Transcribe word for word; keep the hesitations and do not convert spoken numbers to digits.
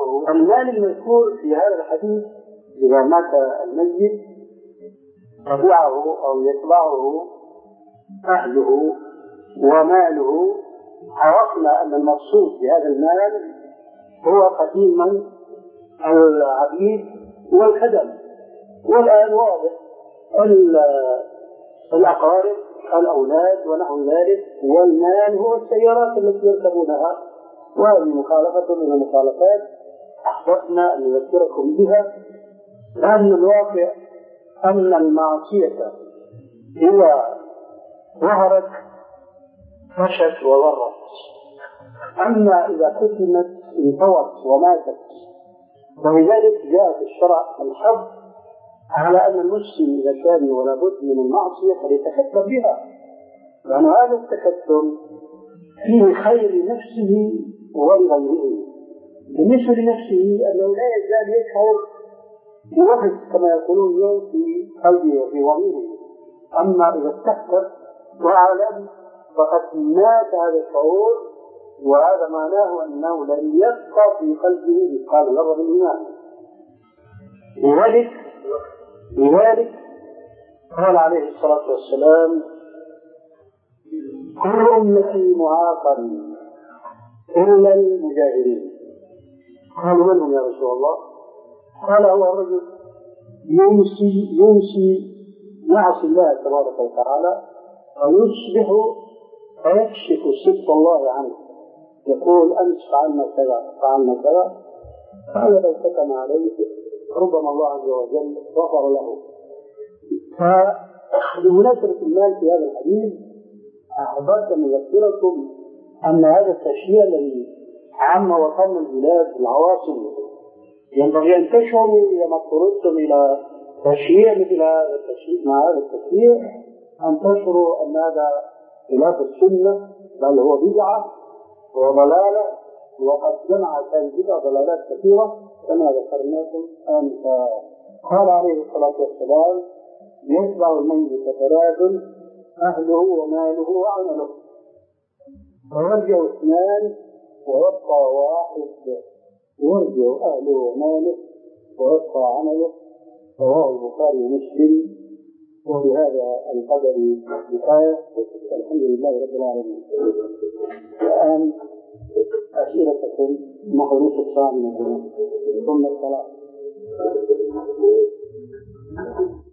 قوله المال المذكور في هذا الحديث إذا مات الميت تبعه أو يتبعه أهله وماله، عرفنا أن المقصود بهذا المال هو قديما العبيد والخدم، والآن واضح الأقارب الأولاد ونحو ذلك، والمال هو السيارات التي يركبونها. وهذه مخالفة من المخالفات أحببنا أن نذكركم بها، لأن الواقع أن المعصية إذا ظهرت فشت وضرت، أما إذا كتمت انطوت وماتت. ولذلك جاء في الشرع الحظ على أن المسلم إذا كان ولا بد من المعصية فليتكتم بها، لأن هذا التكتم فيه خير نفسه ولغيره. بالنسبة لنفسه أنه لا يزال يشعر بوحش كما يقولون اليوم في قلبه وفي ضميره، أما إذا استحقر وأعلم فقد مات هذا الشعور، وهذا معناه أنه لن يبقى في قلبه مثقال ذرة من الإيمان. لذلك لذلك قال عليه الصلاة والسلام: كل أمتي معافى إلا المجاهرين. قالوا: من هم يا رسول الله؟ قال: هو الرجل يمسي يمسي يعصي الله تبارك وتعالى ويصبح فيكشف ست الله عنه، يقول: أمس فعلنا كذا فعلنا كذا، هذا لو كتم عليه ربما الله عز وجل غفر له. فبمناسبة المال في هذا الحديث أحببت أن أذكركم أن هذا التشريع الذي عم وطن البلاد العواصم ينبغي أن تشعروا إذا ما اضطررتم إلى تشريع مثل هذا التشريع مع هذا التشريع أن تشعروا أن هذا خلاف السنة، بل هو بدعة وضلالة، وقد جمع كان بدعة ضلالات كثيرة كما ذكرناكم آنفا. قال عليه الصلاة والسلام: يتبع الميت ثلاث: أهله وماله وعمله، ويرجع اثنان ويبقى واحد. يرجع أهله وماله ويبقى عمله. رواه البخاري ومسلم. وبهذا القدر كفاية، والحمد لله رب العالمين. الآن أسئلتكم نحو نصف ساعة من الزمان ثم الصلاة.